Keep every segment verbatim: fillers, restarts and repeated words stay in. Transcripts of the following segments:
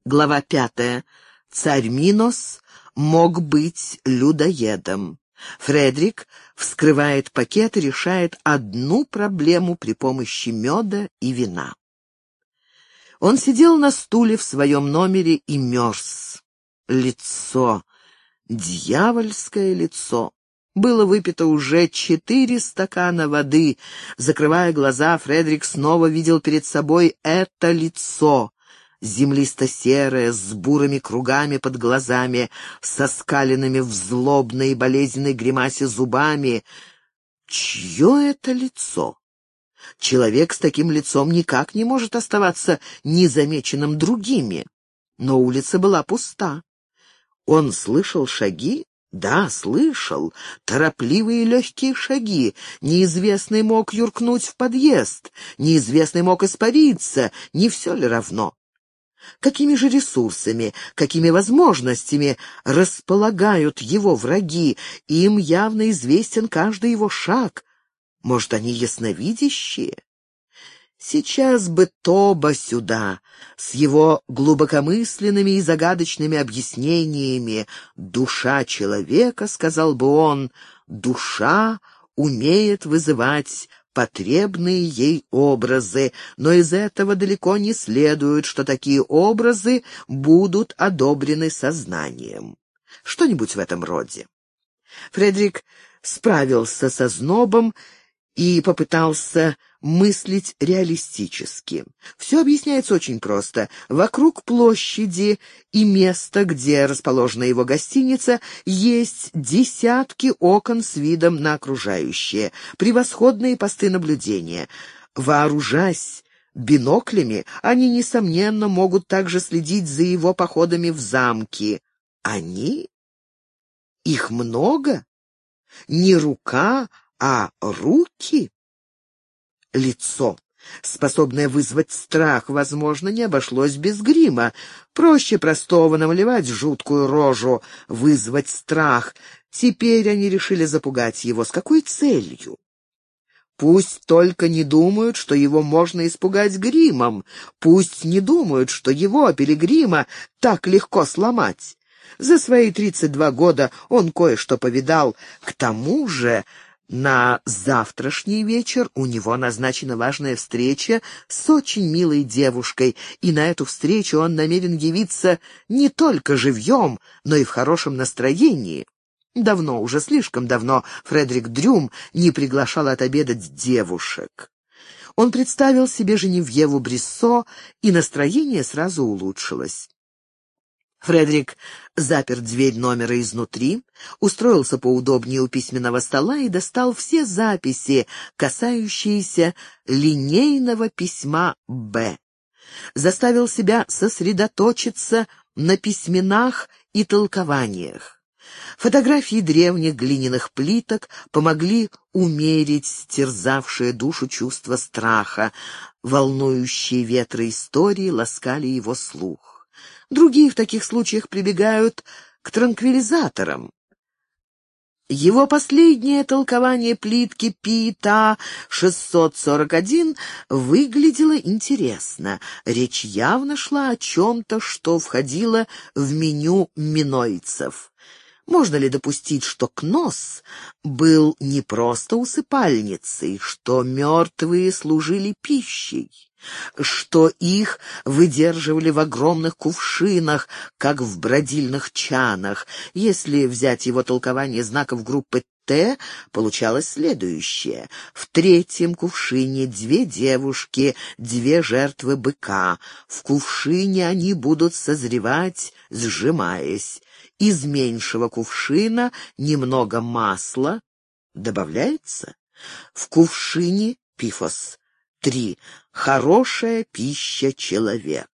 Глава пятая. Царь Минос мог быть людоедом. Фредерик вскрывает пакет и решает одну проблему при помощи меда и вина. Он сидел на стуле в своем номере и мерз. Лицо, дьявольское лицо. Было выпито уже четыре стакана воды. Закрывая глаза, Фредерик снова видел перед собой это лицо. Землисто-серое, с бурыми кругами под глазами, со скаленными в злобной и болезненной гримасе зубами. Чье это лицо? Человек с таким лицом никак не может оставаться незамеченным другими. Но улица была пуста. Он слышал шаги? Да, слышал. Торопливые легкие шаги. Неизвестный мог юркнуть в подъезд. Неизвестный мог испариться. Не все ли равно? Какими же ресурсами, какими возможностями располагают его враги? Им явно известен каждый его шаг. Может, они ясновидящие? Сейчас бы Тоба сюда, с его глубокомысленными и загадочными объяснениями. «Душа человека, — сказал бы он, — душа умеет вызывать потребные ей образы, но из этого далеко не следует, что такие образы будут одобрены сознанием». Что-нибудь в этом роде. Фредерик справился со знобом и попытался мыслить реалистически. Все объясняется очень просто. Вокруг площади и места, где расположена его гостиница, есть десятки окон с видом на окружающее, превосходные посты наблюдения. Вооружаясь биноклями, они, несомненно, могут также следить за его походами в замки. Они? Их много? Не рука, а руки? Лицо, способное вызвать страх, возможно, не обошлось без грима. Проще простого намалевать жуткую рожу, вызвать страх. Теперь они решили запугать его. С какой целью? Пусть только не думают, что его можно испугать гримом. Пусть не думают, что его, Пилигрима, так легко сломать. За свои тридцать два года он кое-что повидал. К тому же на завтрашний вечер у него назначена важная встреча с очень милой девушкой, и на эту встречу он намерен явиться не только живьем, но и в хорошем настроении. Давно, уже слишком давно, Фредерик Дрюм не приглашал отобедать девушек. Он представил себе Женевьеву Бриссо, и настроение сразу улучшилось. Фредерик запер дверь номера изнутри, устроился поудобнее у письменного стола и достал все записи, касающиеся линейного письма «Б». Заставил себя сосредоточиться на письменах и толкованиях. Фотографии древних глиняных плиток помогли умерить терзавшее душу чувство страха. Волнующие ветры истории ласкали его слух. Другие в таких случаях прибегают к транквилизаторам. Его последнее толкование плитки Пита шестьсот сорок один выглядело интересно. Речь явно шла о чем-то, что входило в меню минойцев. Можно ли допустить, что Кнос был не просто усыпальницей, что мертвые служили пищей, что их выдерживали в огромных кувшинах, как в бродильных чанах? Если взять его толкование знаков группы Т, получалось следующее. В третьем кувшине две девушки, две жертвы быка. В кувшине они будут созревать, сжимаясь. Из меньшего кувшина немного масла добавляется. В кувшине пифос. Три. Хорошая пища человек.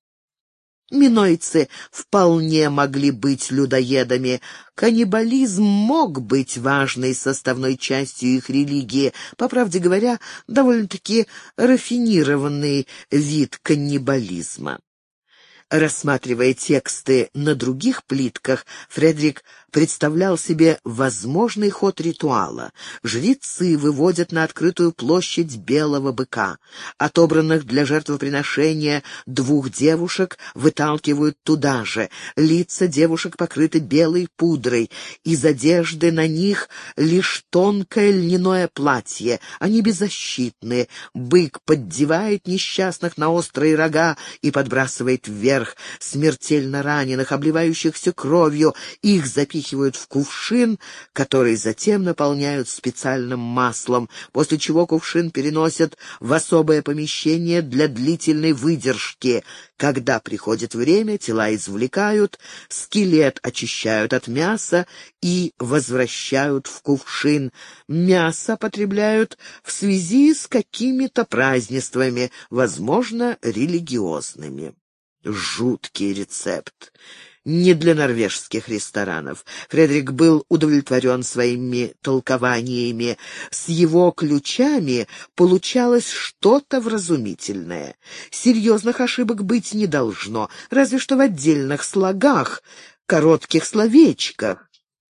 Минойцы вполне могли быть людоедами. Каннибализм мог быть важной составной частью их религии. По правде говоря, довольно-таки рафинированный вид каннибализма. Рассматривая тексты на других плитках, Фредерик представлял себе возможный ход ритуала. Жрецы выводят на открытую площадь белого быка. Отобранных для жертвоприношения двух девушек выталкивают туда же. Лица девушек покрыты белой пудрой. Из одежды на них лишь тонкое льняное платье. Они беззащитны. Бык поддевает несчастных на острые рога и подбрасывает вверх. Смертельно раненых, обливающихся кровью, их запихивают в кувшин, который затем наполняют специальным маслом, после чего кувшин переносят в особое помещение для длительной выдержки. Когда приходит время, тела извлекают, скелет очищают от мяса и возвращают в кувшин. Мясо потребляют в связи с какими-то празднествами, возможно, религиозными. Жуткий рецепт. Не для норвежских ресторанов. Фредерик был удовлетворен своими толкованиями. С его ключами получалось что-то вразумительное. Серьезных ошибок быть не должно, разве что в отдельных слогах, коротких словечках.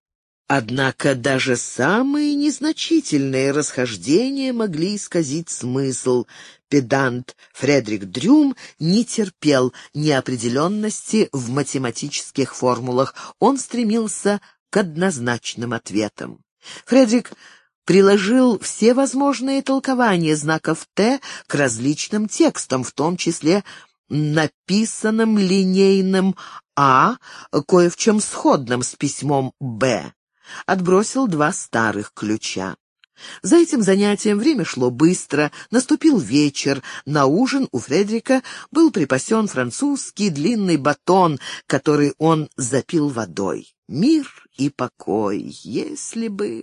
Однако даже самые незначительные расхождения могли исказить смысл. Педант Фредерик Дрюм не терпел неопределенности в математических формулах. Он стремился к однозначным ответам. Фредерик приложил все возможные толкования знаков «Т» к различным текстам, в том числе написанным линейным «А», кое в чем сходным с письмом «Б». Отбросил два старых ключа. За этим занятием время шло быстро, наступил вечер. На ужин у Фредерика был припасен французский длинный батон, который он запил водой. Мир и покой, если бы...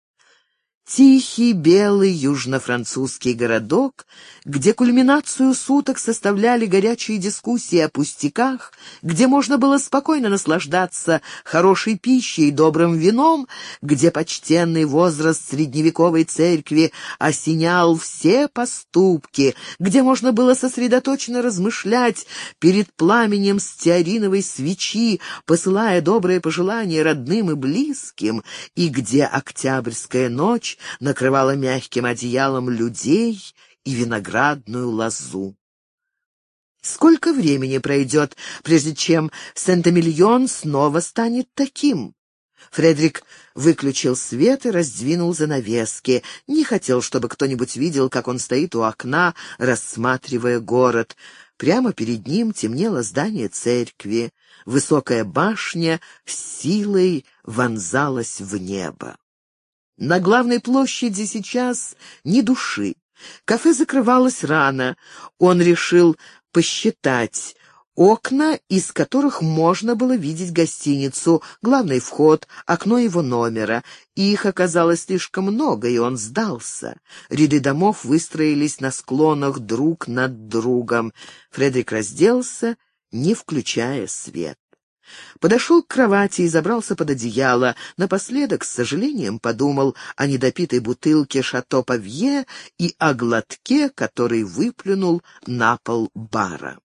Тихий, белый, южно-французский городок, где кульминацию суток составляли горячие дискуссии о пустяках, где можно было спокойно наслаждаться хорошей пищей и добрым вином, где почтенный возраст средневековой церкви осенял все поступки, где можно было сосредоточенно размышлять перед пламенем стеариновой свечи, посылая добрые пожелания родным и близким, и где октябрьская ночь накрывала мягким одеялом людей и виноградную лозу. Сколько времени пройдет, прежде чем Сент-Эмильон снова станет таким? Фредерик выключил свет и раздвинул занавески. Не хотел, чтобы кто-нибудь видел, как он стоит у окна, рассматривая город. Прямо перед ним темнело здание церкви. Высокая башня с силой вонзалась в небо. На главной площади сейчас ни души. Кафе закрывалось рано. Он решил посчитать окна, из которых можно было видеть гостиницу, главный вход, окно его номера. Их оказалось слишком много, и он сдался. Ряды домов выстроились на склонах друг над другом. Фредерик разделся, не включая свет. Подошел к кровати и забрался под одеяло. Напоследок, с сожалением, подумал о недопитой бутылке «Шато Павье» и о глотке, который выплюнул на пол бара.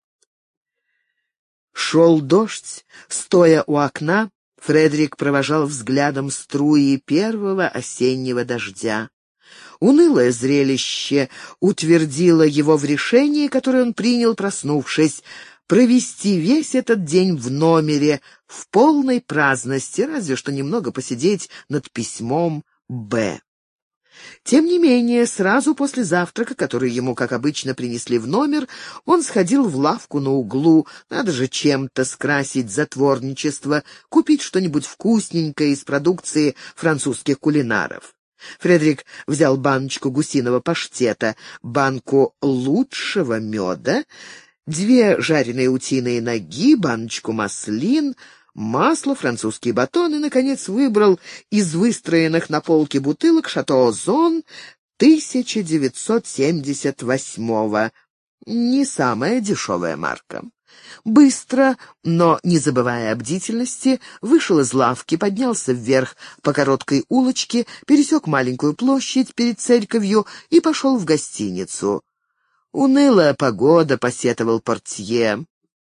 Шел дождь. Стоя у окна, Фредерик провожал взглядом струи первого осеннего дождя. Унылое зрелище утвердило его в решении, которое он принял, проснувшись, провести весь этот день в номере в полной праздности, разве что немного посидеть над письмом «Б». Тем не менее, сразу после завтрака, который ему, как обычно, принесли в номер, он сходил в лавку на углу. Надо же чем-то скрасить затворничество, купить что-нибудь вкусненькое из продукции французских кулинаров. Фредерик взял баночку гусиного паштета, банку лучшего меда, две жареные утиные ноги, баночку маслин, масло, французский батон и, наконец, выбрал из выстроенных на полке бутылок «Шато Озон» тысяча девятьсот семьдесят восьмого. Не самая дешевая марка. Быстро, но не забывая о бдительности, вышел из лавки, поднялся вверх по короткой улочке, пересек маленькую площадь перед церковью и пошел в гостиницу. «Унылая погода», — посетовал портье.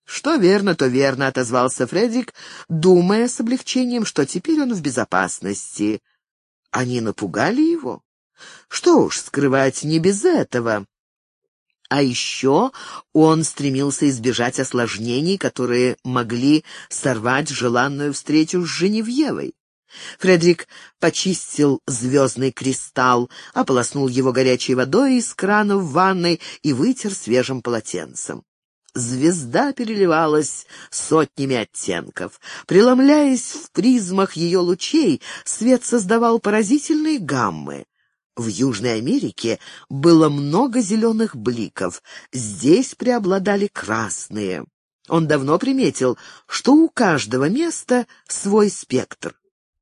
«Что верно, то верно», — отозвался Фредерик, думая с облегчением, что теперь он в безопасности. Они напугали его? Что уж скрывать, не без этого. А еще он стремился избежать осложнений, которые могли сорвать желанную встречу с Женевьевой. Фредерик почистил звездный кристалл, ополоснул его горячей водой из крана в ванной и вытер свежим полотенцем. Звезда переливалась сотнями оттенков. Преломляясь в призмах ее лучей, свет создавал поразительные гаммы. В Южной Америке было много зеленых бликов, здесь преобладали красные. Он давно приметил, что у каждого места свой спектр.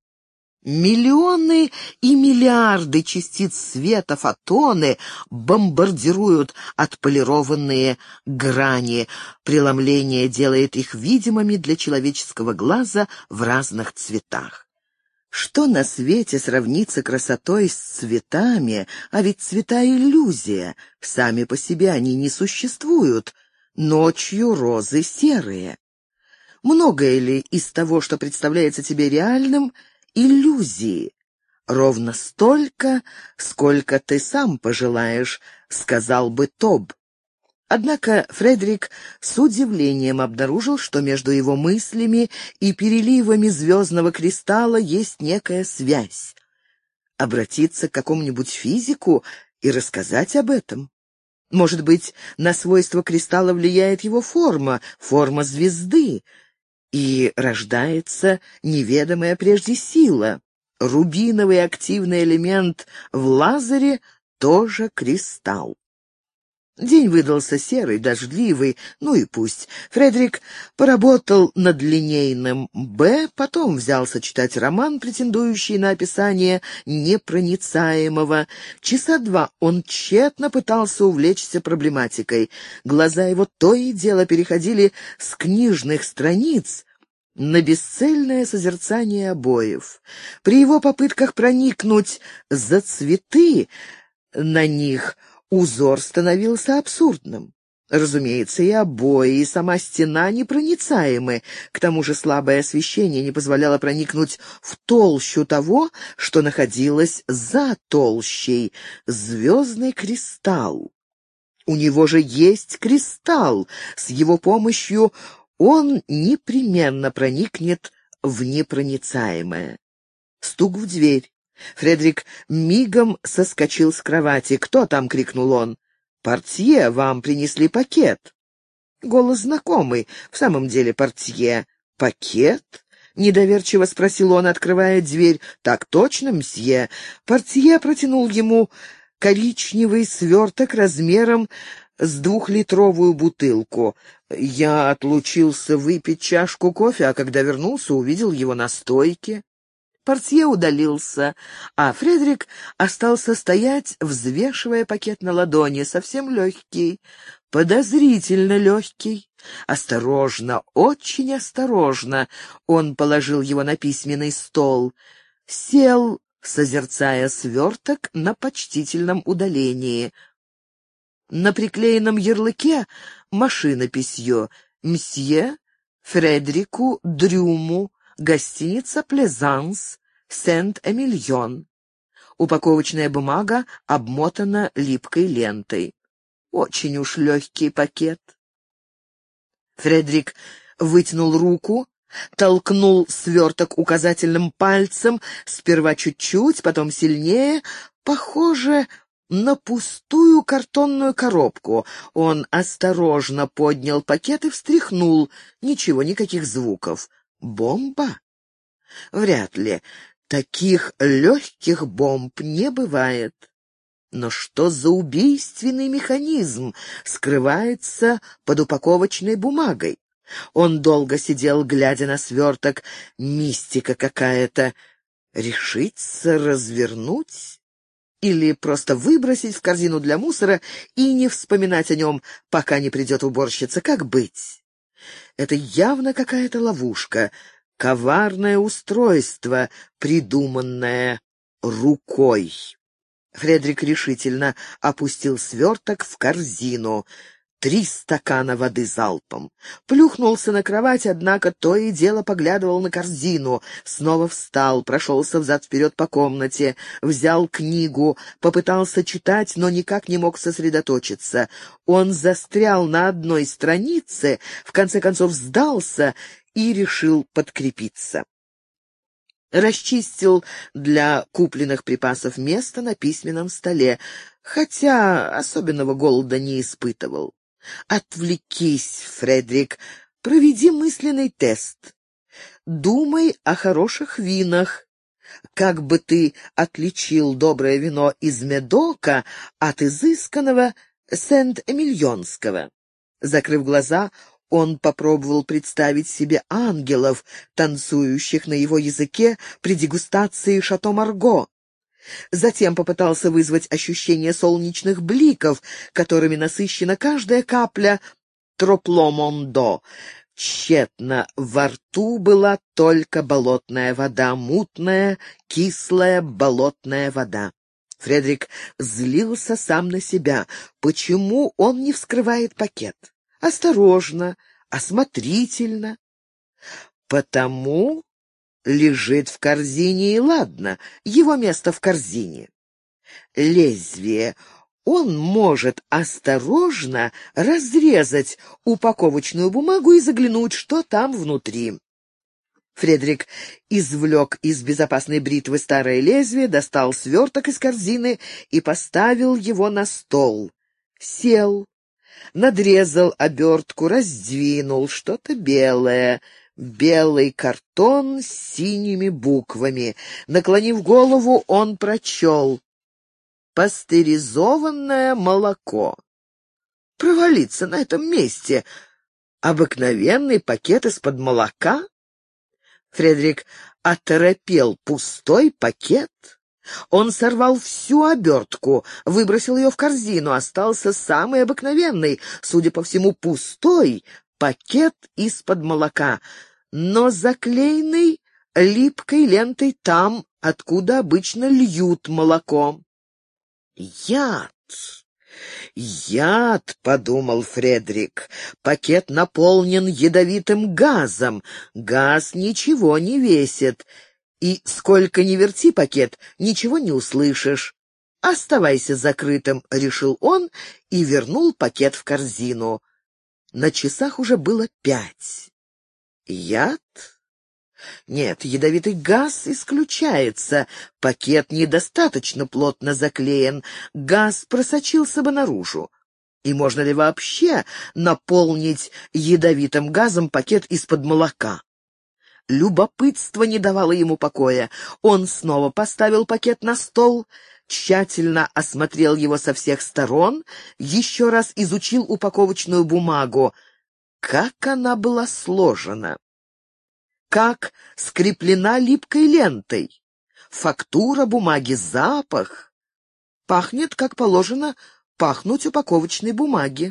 Миллионы и миллиарды частиц света, фотоны, бомбардируют отполированные грани. Преломление делает их видимыми для человеческого глаза в разных цветах. Что на свете сравнится красотой с цветами, а ведь цвета — иллюзия, сами по себе они не существуют. Ночью розы серые. Многое ли из того, что представляется тебе реальным, иллюзии? Ровно столько, сколько ты сам пожелаешь, сказал бы Тоб. Однако Фредерик с удивлением обнаружил, что между его мыслями и переливами звездного кристалла есть некая связь. Обратиться к какому-нибудь физику и рассказать об этом. Может быть, на свойства кристалла влияет его форма, форма звезды, и рождается неведомая прежде сила. Рубиновый активный элемент в лазере тоже кристалл. День выдался серый, дождливый, ну и пусть. Фредерик поработал над линейным «Б», потом взялся читать роман, претендующий на описание непроницаемого. Часа два он тщетно пытался увлечься проблематикой. Глаза его то и дело переходили с книжных страниц на бесцельное созерцание обоев. При его попытках проникнуть за цветы на них узор становился абсурдным. Разумеется, и обои, и сама стена непроницаемы. К тому же слабое освещение не позволяло проникнуть в толщу того, что находилось за толщей — звездный кристалл. У него же есть кристалл. С его помощью он непременно проникнет в непроницаемое. Стук в дверь. Фредерик мигом соскочил с кровати. «Кто там?» — крикнул он. «Портье, вам принесли пакет». Голос знакомый. В самом деле портье. «Пакет?» — недоверчиво спросил он, открывая дверь. «Так точно, мсье». Портье протянул ему коричневый сверток размером с двухлитровую бутылку. Я отлучился выпить чашку кофе, а когда вернулся, увидел его на стойке. Портье удалился, а Фредерик остался стоять, взвешивая пакет на ладони, совсем легкий, подозрительно легкий. Осторожно, очень осторожно он положил его на письменный стол, сел, созерцая сверток на почтительном удалении. На приклеенном ярлыке машинописью «Мсье Фредерику Дрюму, гостиница «Плезанс», Сент-Эмильон». Упаковочная бумага обмотана липкой лентой. Очень уж легкий пакет. Фредерик вытянул руку, толкнул сверток указательным пальцем, сперва чуть-чуть, потом сильнее, похоже на пустую картонную коробку. Он осторожно поднял пакет и встряхнул. Ничего, никаких звуков. Бомба? Вряд ли. Таких легких бомб не бывает. Но что за убийственный механизм скрывается под упаковочной бумагой? Он долго сидел, глядя на сверток. Мистика какая-то. Решиться развернуть? Или просто выбросить в корзину для мусора и не вспоминать о нем, пока не придет уборщица? Как быть? Это явно какая-то ловушка, коварное устройство, придуманное рукой. Фредерик решительно опустил сверток в корзину. три стакана воды залпом. Плюхнулся на кровать, однако то и дело поглядывал на корзину. Снова встал, прошелся взад-вперед по комнате, взял книгу, попытался читать, но никак не мог сосредоточиться. Он застрял на одной странице, в конце концов сдался и решил подкрепиться. Расчистил для купленных припасов место на письменном столе, хотя особенного голода не испытывал. «Отвлекись, Фредрик, проведи мысленный тест. Думай о хороших винах. Как бы ты отличил доброе вино из Медока от изысканного Сент-Эмильонского?» Закрыв глаза, он попробовал представить себе ангелов, танцующих на его языке при дегустации Шато Марго. Затем попытался вызвать ощущение солнечных бликов, которыми насыщена каждая капля Тропло-Мондо. Тщетно, во рту была только болотная вода, мутная, кислая болотная вода. Фредрик злился сам на себя. Почему он не вскрывает пакет? Осторожно, осмотрительно. Потому лежит в корзине, и ладно, его место в корзине. Лезвие. Он может осторожно разрезать упаковочную бумагу и заглянуть, что там внутри. Фредрик извлек из безопасной бритвы старое лезвие, достал сверток из корзины и поставил его на стол. Сел, надрезал обертку, раздвинул что-то белое. Белый картон с синими буквами. Наклонив голову, он прочел: «Пастеризованное молоко». Провалиться на этом месте. Обыкновенный пакет из-под молока? Фредрик оторопел. Пустой пакет? Он сорвал всю обертку, выбросил ее в корзину. Остался самый обыкновенный, судя по всему, пустой пакет из-под молока, но заклеенный липкой лентой там, откуда обычно льют молоко. «Яд! Яд!» — подумал Фредрик. «Пакет наполнен ядовитым газом. Газ ничего не весит, и сколько ни верти пакет, ничего не услышишь. Оставайся закрытым», — решил он и вернул пакет в корзину. На часах уже было пять. Яд? Нет, ядовитый газ исключается. Пакет недостаточно плотно заклеен. Газ просочился бы наружу. И можно ли вообще наполнить ядовитым газом пакет из-под молока? Любопытство не давало ему покоя. Он снова поставил пакет на стол, тщательно осмотрел его со всех сторон, еще раз изучил упаковочную бумагу. Как она была сложена! Как скреплена липкой лентой! Фактура бумаги, запах! Пахнет, как положено, пахнуть упаковочной бумаги.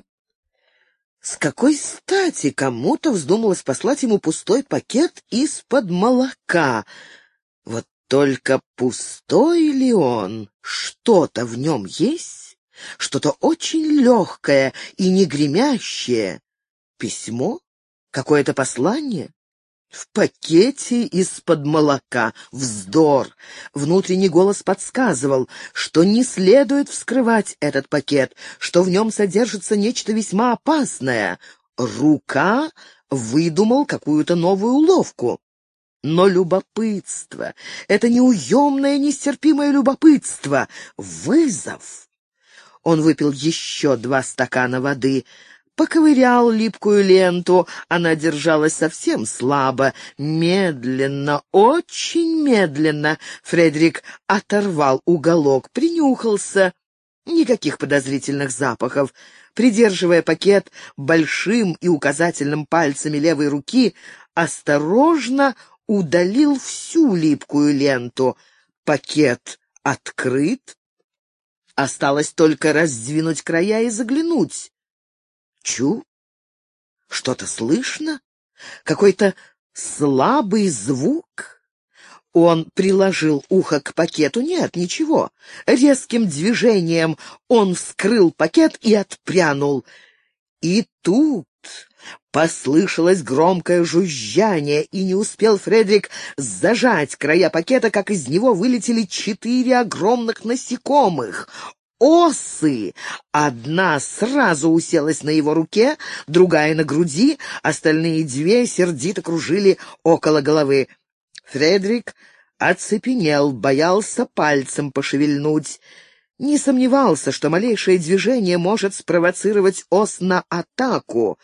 С какой стати кому-то вздумалось послать ему пустой пакет из-под молока? Вот только пустой ли он? Что-то в нем есть? Что-то очень легкое и не гремящее? Письмо? Какое-то послание? В пакете из-под молока. Вздор! Внутренний голос подсказывал, что не следует вскрывать этот пакет, что в нем содержится нечто весьма опасное. Рука выдумал какую-то новую уловку. Но любопытство, это неуемное, нестерпимое любопытство, вызов. Он выпил еще два стакана воды, поковырял липкую ленту, она держалась совсем слабо. Медленно, очень медленно Фредрик оторвал уголок, принюхался. Никаких подозрительных запахов. Придерживая пакет большим и указательным пальцами левой руки, осторожно удалил всю липкую ленту. Пакет открыт. Осталось только раздвинуть края и заглянуть. Чу? Что-то слышно? Какой-то слабый звук? Он приложил ухо к пакету. Нет, ничего. Резким движением он вскрыл пакет и отпрянул. И тут послышалось громкое жужжание, и не успел Фредерик зажать края пакета, как из него вылетели четыре огромных насекомых. Осы! Одна сразу уселась на его руке, другая на груди, остальные две сердито кружили около головы. Фредерик оцепенел, боялся пальцем пошевельнуть. Не сомневался, что малейшее движение может спровоцировать ос на атаку.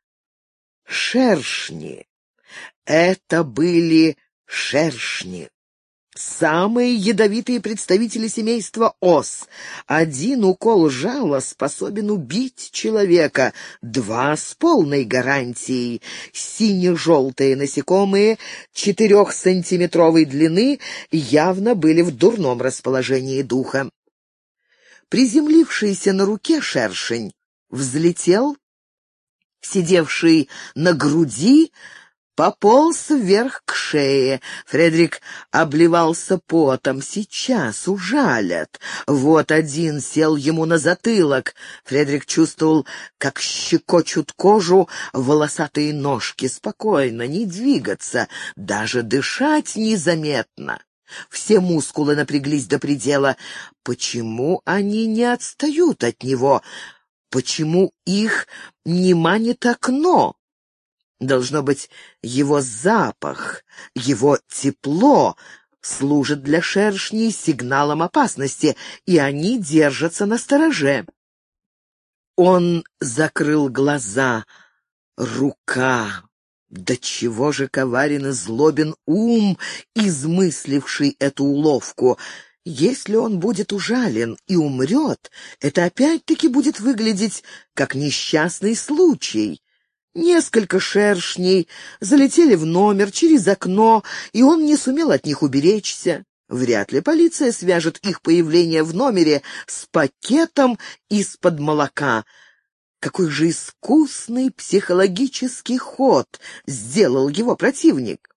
Шершни. Это были шершни. Самые ядовитые представители семейства ос. Один укол жала способен убить человека, два с полной гарантией. Сине-желтые насекомые четырехсантиметровой длины явно были в дурном расположении духа. Приземлившийся на руке шершень взлетел, сидевший на груди пополз вверх к шее. Фредерик обливался потом. Сейчас ужалят. Вот один сел ему на затылок. Фредерик чувствовал, как щекочут кожу волосатые ножки. Спокойно, не двигаться, даже дышать незаметно. Все мускулы напряглись до предела. Почему они не отстают от него? Почему их не манит окно? Должно быть, его запах, его тепло служит для шершней сигналом опасности, и они держатся настороже. Он закрыл глаза. Рука. Да чего же коварен и злобен ум, измысливший эту уловку. Если он будет ужален и умрет, это опять-таки будет выглядеть как несчастный случай. Несколько шершней залетели в номер через окно, и он не сумел от них уберечься. Вряд ли полиция свяжет их появление в номере с пакетом из-под молока. Какой же искусный психологический ход сделал его противник.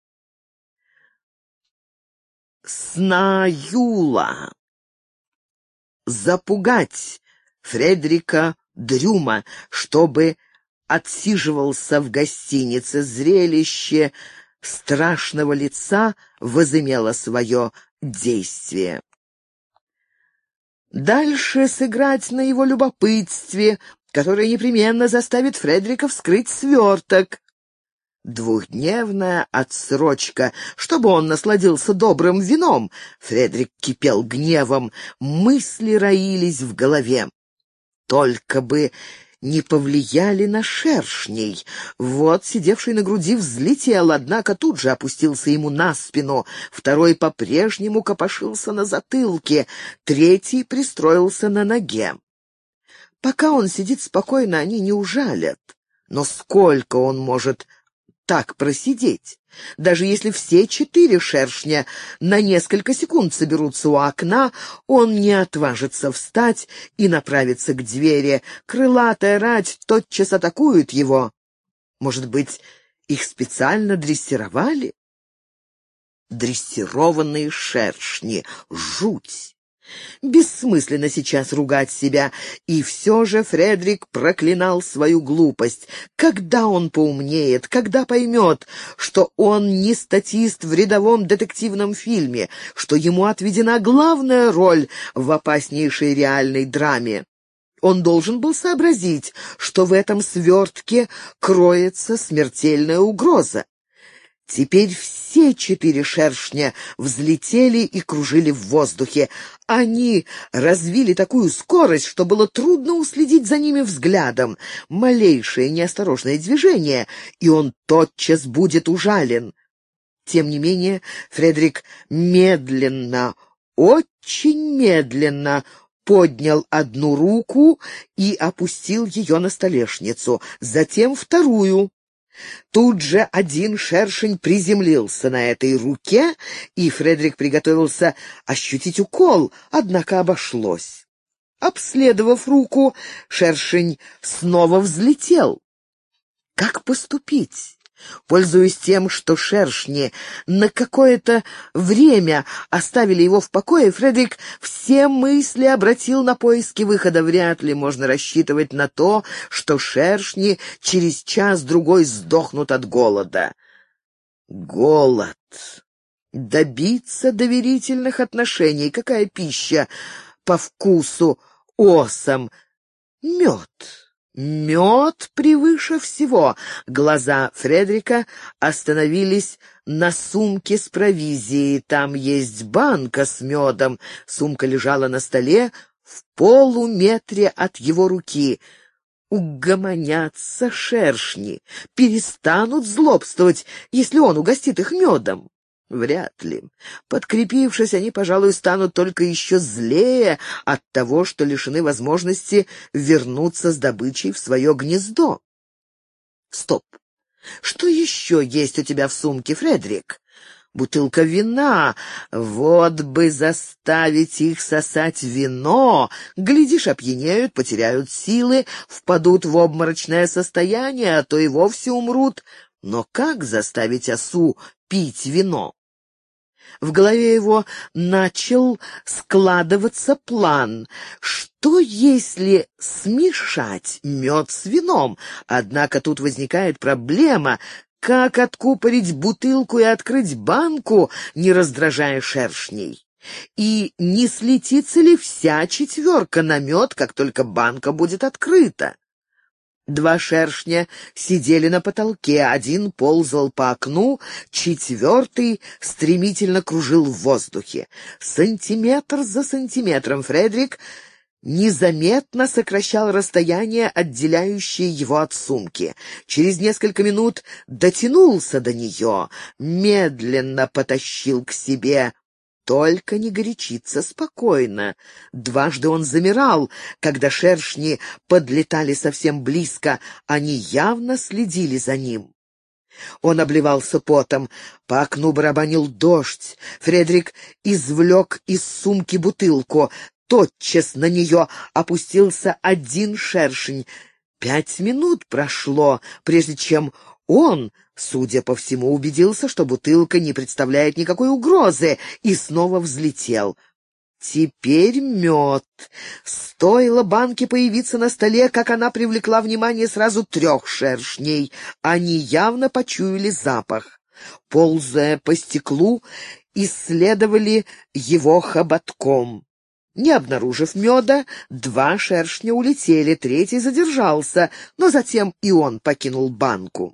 Снаюла. Запугать Фредерика Дрюма, чтобы отсиживался в гостинице. Зрелище страшного лица возымело свое действие. Дальше сыграть на его любопытстве, которое непременно заставит Фредерика вскрыть сверток. Двухдневная отсрочка, чтобы он насладился добрым вином. Фредерик кипел гневом, мысли роились в голове. Только бы не повлияли на шершней. Вот сидевший на груди взлетел, однако тут же опустился ему на спину. Второй по-прежнему копошился на затылке, третий пристроился на ноге. Пока он сидит спокойно, они не ужалят. Но сколько он может так просидеть? Даже если все четыре шершня на несколько секунд соберутся у окна, он не отважится встать и направиться к двери. Крылатая рать тотчас атакует его. Может быть, их специально дрессировали? Дрессированные шершни. Жуть! Бессмысленно сейчас ругать себя, и все же Фредерик проклинал свою глупость. Когда он поумнеет, когда поймет, что он не статист в рядовом детективном фильме, что ему отведена главная роль в опаснейшей реальной драме? Он должен был сообразить, что в этом свертке кроется смертельная угроза. Теперь все четыре шершня взлетели и кружили в воздухе. Они развили такую скорость, что было трудно уследить за ними взглядом. Малейшее неосторожное движение, и он тотчас будет ужален. Тем не менее, Фредерик медленно, очень медленно поднял одну руку и опустил ее на столешницу, затем вторую. Тут же один шершень приземлился на этой руке, и Фредерик приготовился ощутить укол, однако обошлось. Обследовав руку, шершень снова взлетел. Как поступить? Пользуясь тем, что шершни на какое-то время оставили его в покое, Фредерик все мысли обратил на поиски выхода. Вряд ли можно рассчитывать на то, что шершни через час-другой сдохнут от голода. Голод. Добиться доверительных отношений. Какая пища по вкусу осам? Мед. Мед превыше всего. Глаза Фредерика остановились на сумке с провизией. Там есть банка с медом. Сумка лежала на столе в полуметре от его руки. Угомонятся шершни, перестанут злобствовать, если он угостит их медом. Вряд ли. Подкрепившись, они, пожалуй, станут только еще злее от того, что лишены возможности вернуться с добычей в свое гнездо. Стоп! Что еще есть у тебя в сумке, Фредерик? Бутылка вина. Вот бы заставить их сосать вино. Глядишь, опьянеют, потеряют силы, впадут в обморочное состояние, а то и вовсе умрут. Но как заставить осу пить вино? В голове его начал складываться план. Что если смешать мед с вином? Однако тут возникает проблема, как откупорить бутылку и открыть банку, не раздражая шершней. И не слетится ли вся четверка на мед, как только банка будет открыта? Два шершня сидели на потолке, один ползал по окну, четвертый стремительно кружил в воздухе. Сантиметр за сантиметром Фредерик незаметно сокращал расстояние, отделяющее его от сумки. Через несколько минут дотянулся до нее, медленно потащил к себе. Только не горячиться, спокойно. Дважды он замирал, когда шершни подлетали совсем близко, они явно следили за ним. Он обливался потом, по окну барабанил дождь. Фредерик извлек из сумки бутылку. Тотчас на нее опустился один шершень. Пять минут прошло, прежде чем он, судя по всему, убедился, что бутылка не представляет никакой угрозы, и снова взлетел. Теперь мед. Стоило банке появиться на столе, как она привлекла внимание сразу трех шершней. Они явно почуяли запах. Ползая по стеклу, исследовали его хоботком. Не обнаружив меда, два шершня улетели, третий задержался, но затем и он покинул банку.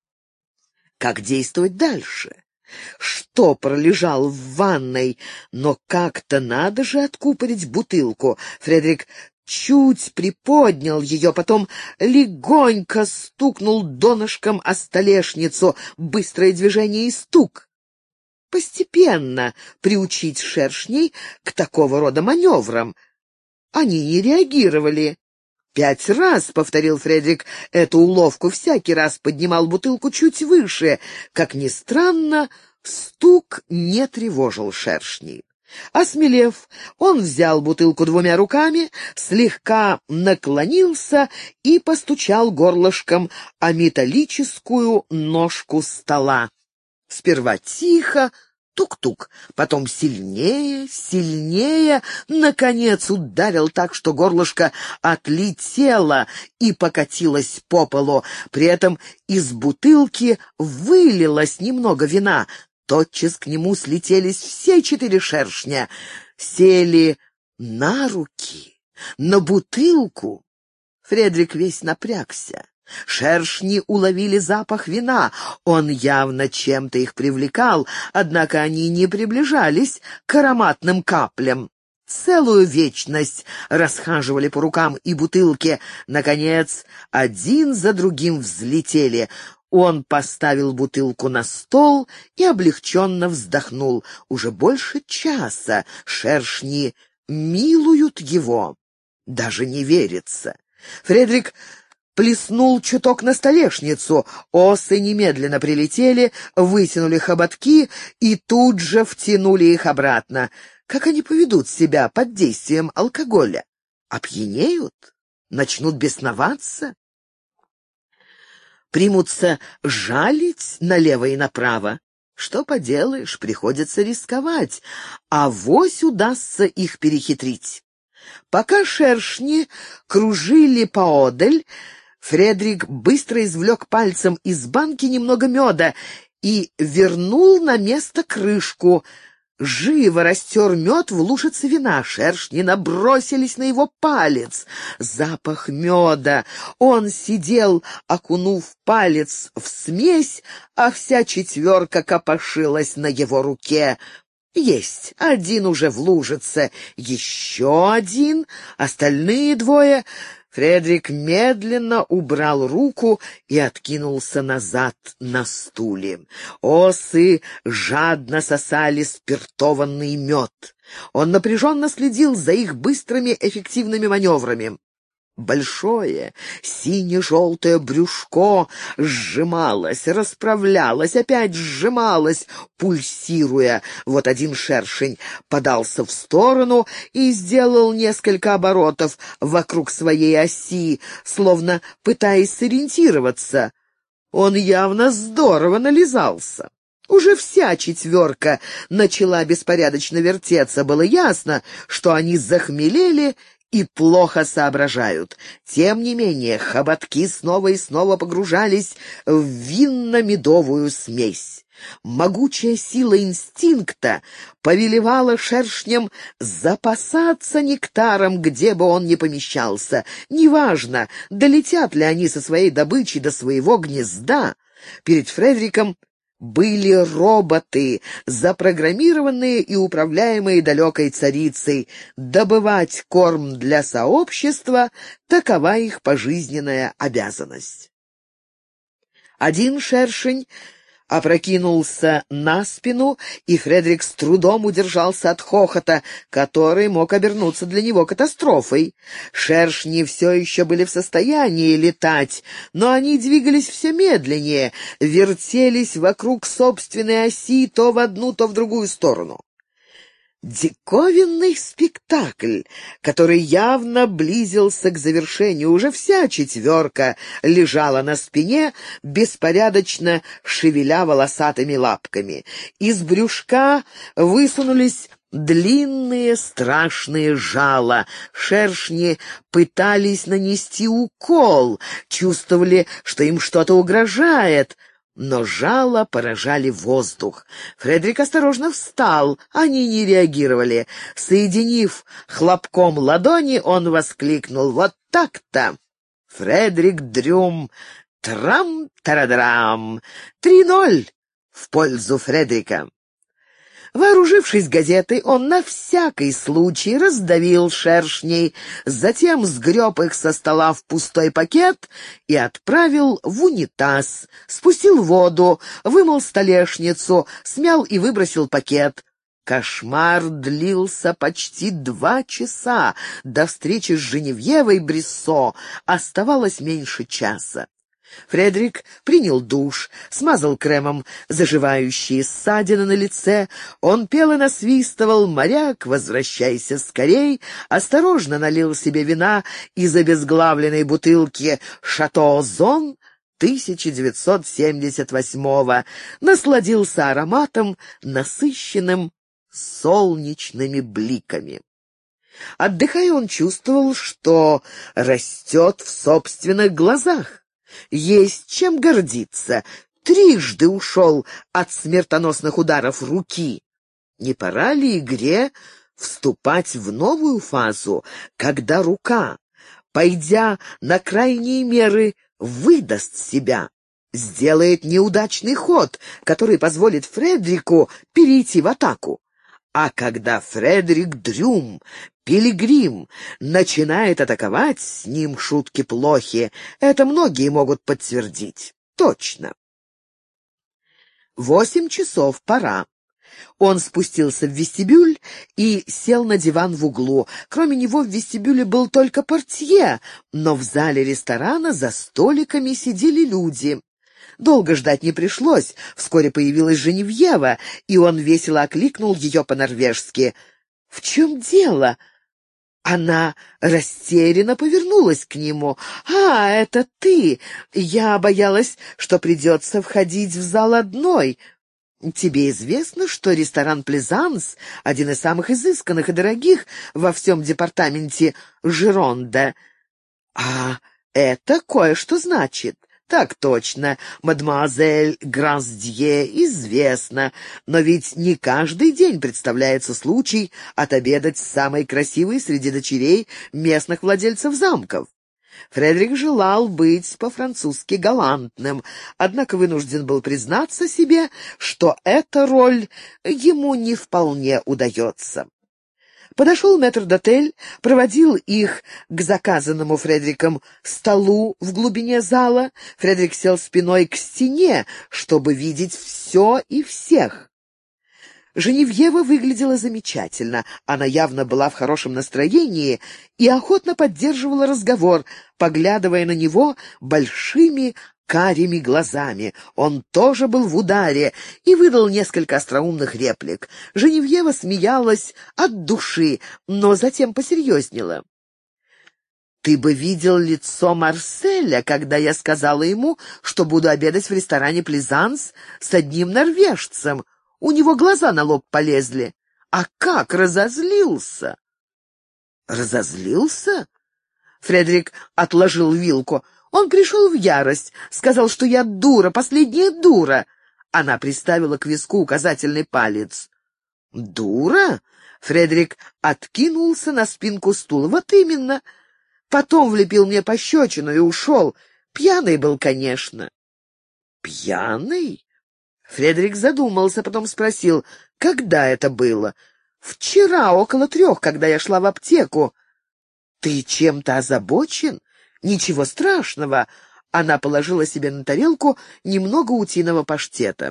Как действовать дальше? Что пролежал в ванной? Но как-то надо же откупорить бутылку. Фредерик чуть приподнял ее, потом легонько стукнул донышком о столешницу. Быстрое движение и стук. Постепенно приучить шершней к такого рода маневрам. Они не реагировали. «Пять раз», — повторил Фредерик эту уловку, всякий раз поднимал бутылку чуть выше. Как ни странно, стук не тревожил шершней. Осмелев, он взял бутылку двумя руками, слегка наклонился и постучал горлышком о металлическую ножку стола. Сперва тихо, тук-тук, потом сильнее, сильнее, наконец ударил так, что горлышко отлетело и покатилось по полу. При этом из бутылки вылилось немного вина. Тотчас к нему слетелись все четыре шершня, сели на руки, на бутылку. Фредерик весь напрягся. Шершни уловили запах вина, он явно чем-то их привлекал, однако они не приближались к ароматным каплям. Целую вечность расхаживали по рукам и бутылке. Наконец, один за другим взлетели. Он поставил бутылку на стол и облегченно вздохнул. Уже больше часа шершни милуют его. Даже не верится. Фредерик плеснул чуток на столешницу. Осы немедленно прилетели, вытянули хоботки и тут же втянули их обратно. Как они поведут себя под действием алкоголя? Опьянеют? Начнут бесноваться? примутся жалить налево и направо. Что поделаешь, приходится рисковать, а вось удастся их перехитрить. Пока шершни кружили поодаль, Фредрик быстро извлек пальцем из банки немного меда и вернул на место крышку. Живо растер мед в лужице вина. Шершни набросились на его палец. Запах меда. Он сидел, окунув палец в смесь, а вся четверка копошилась на его руке. Есть, один уже в лужице, еще один, остальные двое... Фредрик медленно убрал руку и откинулся назад на стуле. Осы жадно сосали спиртованный мед. Он напряженно следил за их быстрыми эффективными маневрами. Большое сине-желтое брюшко сжималось, расправлялось, опять сжималось, пульсируя. Вот один шершень подался в сторону и сделал несколько оборотов вокруг своей оси, словно пытаясь сориентироваться. Он явно здорово нализался. Уже вся четверка начала беспорядочно вертеться. Было ясно, что они захмелели и плохо соображают. Тем не менее, хоботки снова и снова погружались в винно-медовую смесь. Могучая сила инстинкта повелевала шершням запасаться нектаром, где бы он ни помещался. Неважно, долетят ли они со своей добычей до своего гнезда. Перед Фредриком были роботы, запрограммированные и управляемые далекой царицей. Добывать корм для сообщества — такова их пожизненная обязанность. Один шершень опрокинулся на спину, и Фредрик с трудом удержался от хохота, который мог обернуться для него катастрофой. Шершни все еще были в состоянии летать, но они двигались все медленнее, вертелись вокруг собственной оси то в одну, то в другую сторону. Диковинный спектакль, который явно близился к завершению. Уже вся четверка лежала на спине, беспорядочно шевеля волосатыми лапками. Из брюшка высунулись длинные страшные жала. Шершни пытались нанести укол, чувствовали, что им что-то угрожает, но жало поражали воздух. Фредрик осторожно встал, они не реагировали. Соединив хлопком ладони, он воскликнул: «Вот так-то! Фредрик Дрюм! Трам-тарадрам! Три ноль в пользу Фредрика!» Вооружившись газетой, он на всякий случай раздавил шершней, затем сгреб их со стола в пустой пакет и отправил в унитаз, спустил воду, вымыл столешницу, смял и выбросил пакет. Кошмар длился почти два часа. До встречи с Женевьевой Бриссо оставалось меньше часа. Фредрик принял душ, смазал кремом заживающие ссадины на лице. Он пел и насвистывал: «Моряк, возвращайся скорей», осторожно налил себе вина из обезглавленной бутылки «Шато Зон» тысяча девятьсот семьдесят восьмого, насладился ароматом, насыщенным солнечными бликами. Отдыхая, он чувствовал, что растет в собственных глазах. Есть чем гордиться. Трижды ушел от смертоносных ударов руки. Не пора ли игре вступать в новую фазу, когда рука, пойдя на крайние меры, выдаст себя, сделает неудачный ход, который позволит Фредрику перейти в атаку? А когда Фредерик Дрюм, пилигрим, начинает атаковать, с ним шутки плохи. Это многие могут подтвердить. Точно. Восемь часов, пора. Он спустился в вестибюль и сел на диван в углу. Кроме него в вестибюле был только портье, но в зале ресторана за столиками сидели люди. Долго ждать не пришлось. Вскоре появилась Женевьева, и он весело окликнул ее по-норвежски. «В чем дело? Она растерянно повернулась к нему. «А, это ты! Я боялась, что придется входить в зал одной. Тебе известно, что ресторан «Плезанс» — один из самых изысканных и дорогих во всем департаменте Жеронда. А это кое-что значит». «Так точно, мадемуазель Грансдье известно, но ведь не каждый день представляется случай отобедать с самой красивой среди дочерей местных владельцев замков». Фредерик желал быть по-французски галантным, однако вынужден был признаться себе, что эта роль ему не вполне удается. Подошел метрдотель, проводил их к заказанному Фредериком столу в глубине зала. Фредерик сел спиной к стене, чтобы видеть все и всех. Женевьева выглядела замечательно. Она явно была в хорошем настроении и охотно поддерживала разговор, поглядывая на него большими карими глазами. Он тоже был в ударе и выдал несколько остроумных реплик. Женевьева смеялась от души, но затем посерьезнела. «Ты бы видел лицо Марселя, когда я сказала ему, что буду обедать в ресторане «Плезанс» с одним норвежцем. У него глаза на лоб полезли. А как разозлился!» «Разозлился?» Фредерик отложил вилку. «Он пришел в ярость, сказал, что я дура, последняя дура». Она приставила к виску указательный палец. «Дура?» Фредерик откинулся на спинку стула. «Вот именно. Потом влепил мне пощечину и ушел. Пьяный был, конечно». «Пьяный?» Фредерик задумался, потом спросил, когда это было. «Вчера, около трех, когда я шла в аптеку». «Ты чем-то озабочен?» «Ничего страшного». Она положила себе на тарелку немного утиного паштета.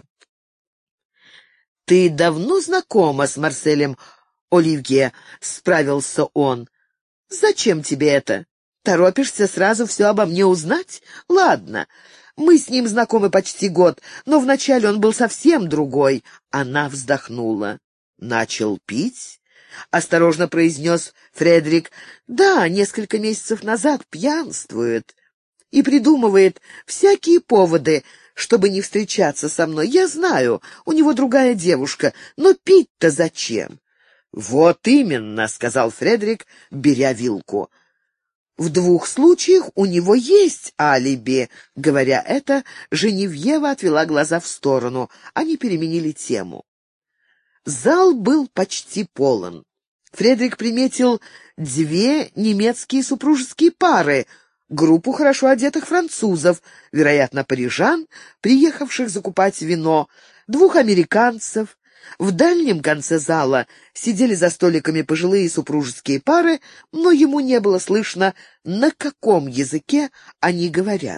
«Ты давно знакома с Марселем Оливье?» — справился он. «Зачем тебе это? Торопишься сразу все обо мне узнать? Ладно, мы с ним знакомы почти год, но вначале он был совсем другой». Она вздохнула. «Начал пить?» — осторожно произнес Фредерик. «Да, несколько месяцев назад пьянствует и придумывает всякие поводы, чтобы не встречаться со мной. Я знаю, у него другая девушка, но пить-то зачем?» «Вот именно», — сказал Фредерик, беря вилку. «В двух случаях у него есть алиби». Говоря это, Женевьева отвела глаза в сторону. Они переменили тему. Зал был почти полон. Фредерик приметил две немецкие супружеские пары, группу хорошо одетых французов, вероятно, парижан, приехавших закупать вино, двух американцев. В дальнем конце зала сидели за столиками пожилые супружеские пары, но ему не было слышно, на каком языке они говорят.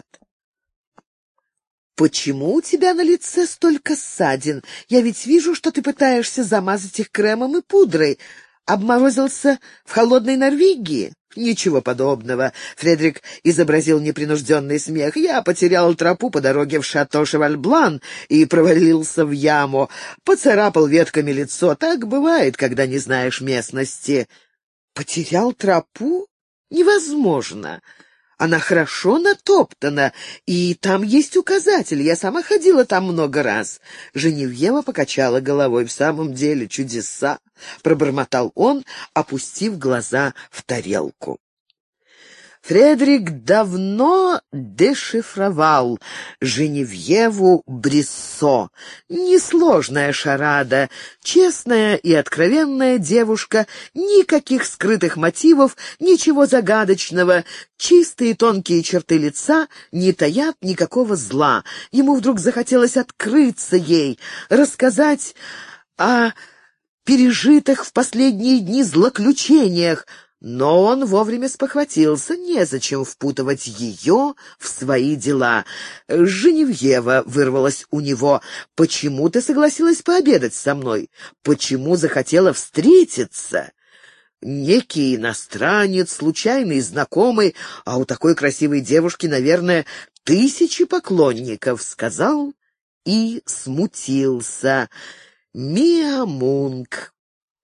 «Почему у тебя на лице столько ссадин? Я ведь вижу, что ты пытаешься замазать их кремом и пудрой. Обморозился в холодной Норвегии?» «Ничего подобного», — Фредерик изобразил непринужденный смех. «Я потерял тропу по дороге в шато Шевальблан и провалился в яму. Поцарапал ветками лицо. Так бывает, когда не знаешь местности». «Потерял тропу? Невозможно. Она хорошо натоптана, и там есть указатель. Я сама ходила там много раз». Женевьева покачала головой. «В самом деле чудеса», — пробормотал он, опустив глаза в тарелку. Фредерик давно дешифровал Женевьеву Бриссо. Несложная шарада, честная и откровенная девушка, никаких скрытых мотивов, ничего загадочного, чистые тонкие черты лица не таят никакого зла. Ему вдруг захотелось открыться ей, рассказать о пережитых в последние дни злоключениях, но он вовремя спохватился, незачем впутывать ее в свои дела. «Женевьева», — вырвалась у него, — «почему ты согласилась пообедать со мной? Почему захотела встретиться?» «Некий иностранец, случайный знакомый, а у такой красивой девушки, наверное, тысячи поклонников», — сказал и смутился. «Миа Мунк».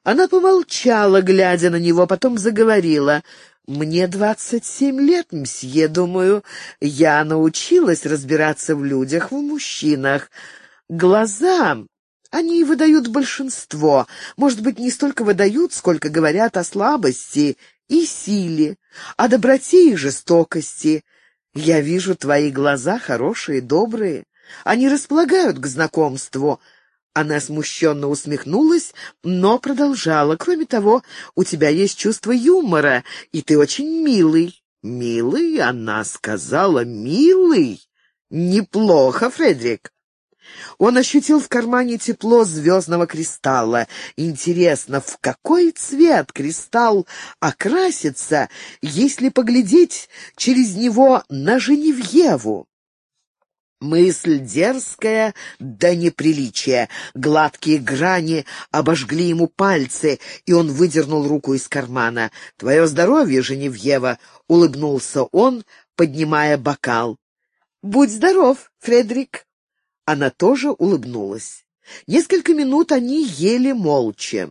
Она помолчала, глядя на него, потом заговорила. «Мне двадцать семь лет, мсье, думаю, я научилась разбираться в людях, в мужчинах. Глаза, они выдают большинство, может быть, не столько выдают, сколько говорят о слабости и силе, о доброте и жестокости. Я вижу, твои глаза хорошие, добрые, они располагают к знакомству». Она смущенно усмехнулась, но продолжала. «Кроме того, у тебя есть чувство юмора, и ты очень милый». «Милый?» — она сказала. «Милый?» «Неплохо, Фредерик». Он ощутил в кармане тепло звездного кристалла. Интересно, в какой цвет кристалл окрасится, если поглядеть через него на Женевьеву? Мысль дерзкая до неприличия. Гладкие грани обожгли ему пальцы, и он выдернул руку из кармана. «Твое здоровье, Женевьева!» — улыбнулся он, поднимая бокал. «Будь здоров, Фредерик!» Она тоже улыбнулась. Несколько минут они ели молча.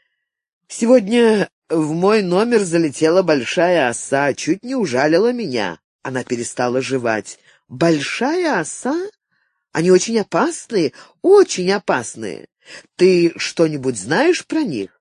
«Сегодня в мой номер залетела большая оса, чуть не ужалила меня». Она перестала жевать. «Большая оса? Они очень опасные, очень опасные. Ты что-нибудь знаешь про них?»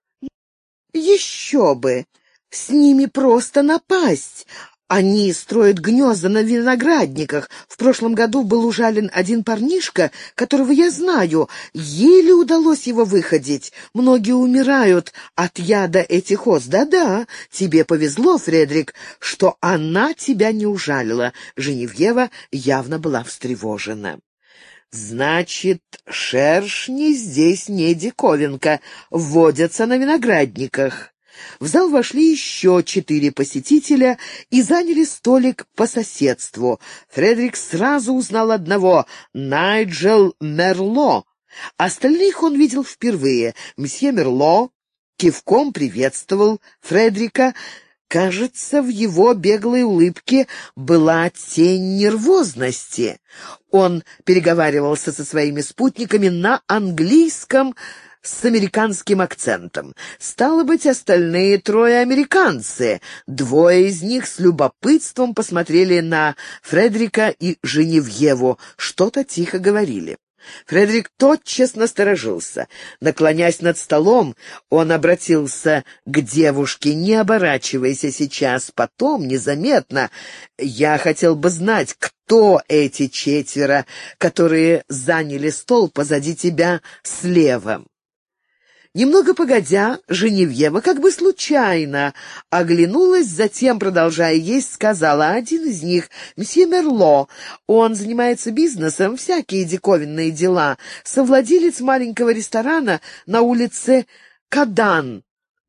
«Еще бы! С ними просто напасть. Они строят гнезда на виноградниках. В прошлом году был ужален один парнишка, которого я знаю. Еле удалось его выходить. Многие умирают от яда этих ос. Да-да, тебе повезло, Фредерик, что она тебя не ужалила». Женевьева явно была встревожена. «Значит, шершни здесь не диковинка, водятся на виноградниках». В зал вошли еще четыре посетителя и заняли столик по соседству. Фредерик сразу узнал одного — Найджел Мерло. Остальных он видел впервые. Мсье Мерло кивком приветствовал Фредерика. Кажется, в его беглой улыбке была тень нервозности. Он переговаривался со своими спутниками на английском с американским акцентом. Стало быть, остальные трое американцы. Двое из них с любопытством посмотрели на Фредерика и Женевьеву, что-то тихо говорили. Фредерик тотчас насторожился. Наклонясь над столом, он обратился к девушке: «Не оборачивайся сейчас, потом, незаметно. Я хотел бы знать, кто эти четверо, которые заняли стол позади тебя слева». Немного погодя, Женевьева как бы случайно оглянулась, затем, продолжая есть, сказала: «Один из них — мсье Мерло. Он занимается бизнесом, всякие диковинные дела. Совладелец маленького ресторана на улице Кадан.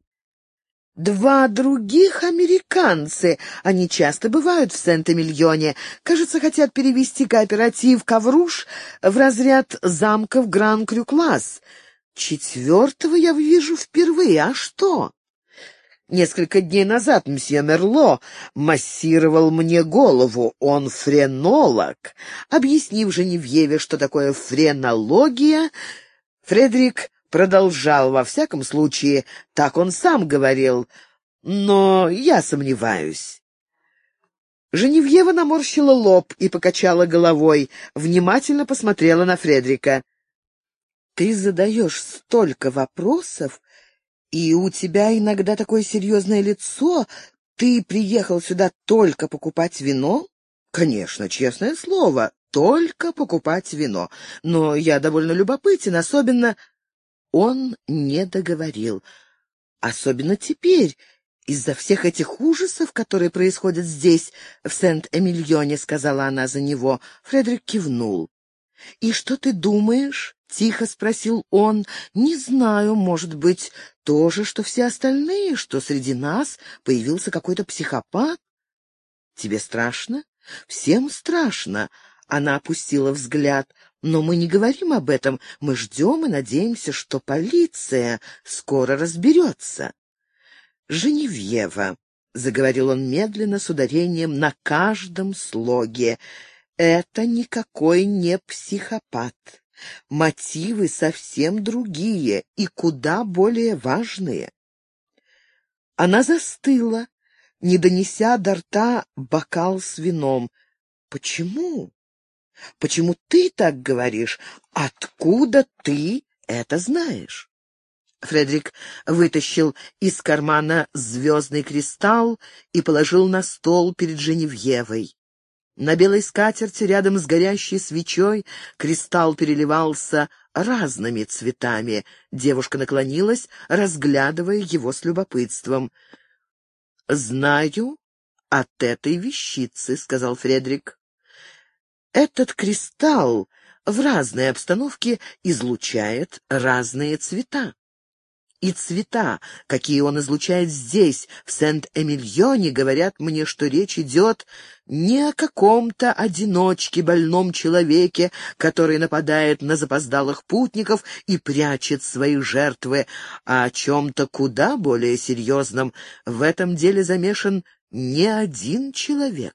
Два других американцы. Они часто бывают в Сент-Эмильоне. Кажется, хотят перевести кооператив «Ковруш» в разряд замков Гран-Крю-класс. Четвертого я вижу впервые. А что?» «Несколько дней назад мсье Мерло массировал мне голову. Он френолог». Объяснив Женевьеве, что такое френология, Фредерик продолжал: «Во всяком случае, так он сам говорил, но я сомневаюсь». Женевьева наморщила лоб и покачала головой, внимательно посмотрела на Фредерика. «Ты задаешь столько вопросов, и у тебя иногда такое серьезное лицо. Ты приехал сюда только покупать вино?» «Конечно, честное слово, только покупать вино. Но я довольно любопытен, особенно...» Он не договорил. «Особенно теперь, из-за всех этих ужасов, которые происходят здесь, в Сент-Эмильоне», — сказала она за него. Фредерик кивнул. «И что ты думаешь?» — тихо спросил он. «Не знаю, может быть, то же, что все остальные, что среди нас появился какой-то психопат?» «Тебе страшно?» «Всем страшно». Она опустила взгляд. «Но мы не говорим об этом. Мы ждем и надеемся, что полиция скоро разберется». «Женевьева», — заговорил он медленно, с ударением на каждом слоге, — «это никакой не психопат. Мотивы совсем другие и куда более важные. Она застыла, не донеся до рта бокал с вином. «Почему? Почему ты так говоришь? Откуда ты это знаешь?» Фредерик вытащил из кармана звездный кристалл и положил на стол перед Женевьевой. На белой скатерти рядом с горящей свечой кристалл переливался разными цветами. Девушка наклонилась, разглядывая его с любопытством. «Знаю от этой вещицы», — сказал Фредерик. «Этот кристалл в разной обстановке излучает разные цвета. И цвета, какие он излучает здесь, в Сент-Эмильоне, говорят мне, что речь идет не о каком-то одиночке, больном человеке, который нападает на запоздалых путников и прячет свои жертвы, а о чем-то куда более серьезном. В этом деле замешан не один человек».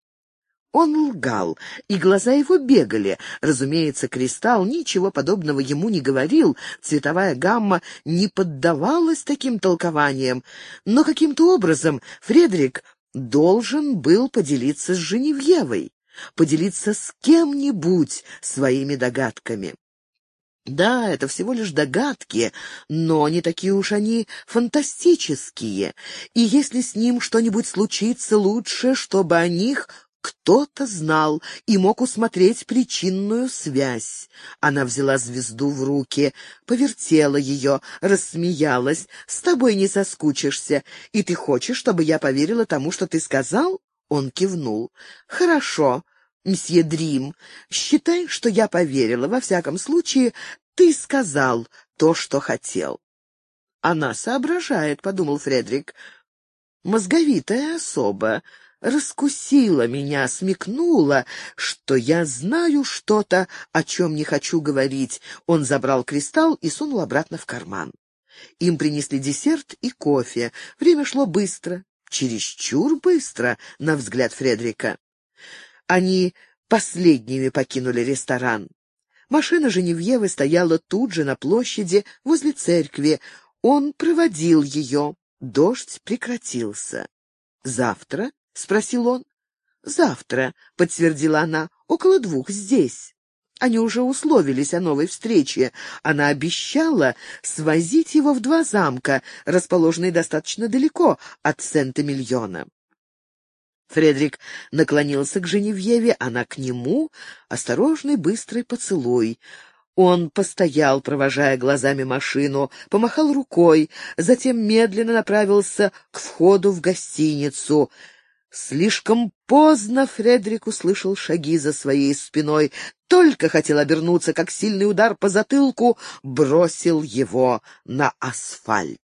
Он лгал, и глаза его бегали. Разумеется, кристалл ничего подобного ему не говорил, цветовая гамма не поддавалась таким толкованиям, но каким-то образом Фредерик должен был поделиться с Женевьевой, поделиться с кем-нибудь своими догадками. Да, это всего лишь догадки, но не такие уж они фантастические, и если с ним что-нибудь случится, лучше, чтобы о них кто-то знал и мог усмотреть причинную связь. Она взяла звезду в руки, повертела ее, рассмеялась. «С тобой не соскучишься. И ты хочешь, чтобы я поверила тому, что ты сказал?» Он кивнул. «Хорошо, мсье Дрим, считай, что я поверила. Во всяком случае, ты сказал то, что хотел». «Она соображает», — подумал Фредерик. «Мозговитая особа. Раскусила меня, смекнула, что я знаю что-то, о чем не хочу говорить». Он забрал кристалл и сунул обратно в карман. Им принесли десерт и кофе. Время шло быстро, чересчур быстро, на взгляд Фредерика. Они последними покинули ресторан. Машина Женевьевы стояла тут же на площади возле церкви. Он проводил ее. Дождь прекратился. «Завтра?» — спросил он. «Завтра», — подтвердила она, — «около двух здесь». Они уже условились о новой встрече. Она обещала свозить его в два замка, расположенные достаточно далеко от Сент-Эмильона. Фредерик наклонился к Женевьеве, она к нему. Осторожный, быстрый поцелуй. Он постоял, провожая глазами машину, помахал рукой, затем медленно направился к входу в гостиницу. Слишком поздно Фредерик услышал шаги за своей спиной. Только хотел обернуться, как сильный удар по затылку бросил его на асфальт.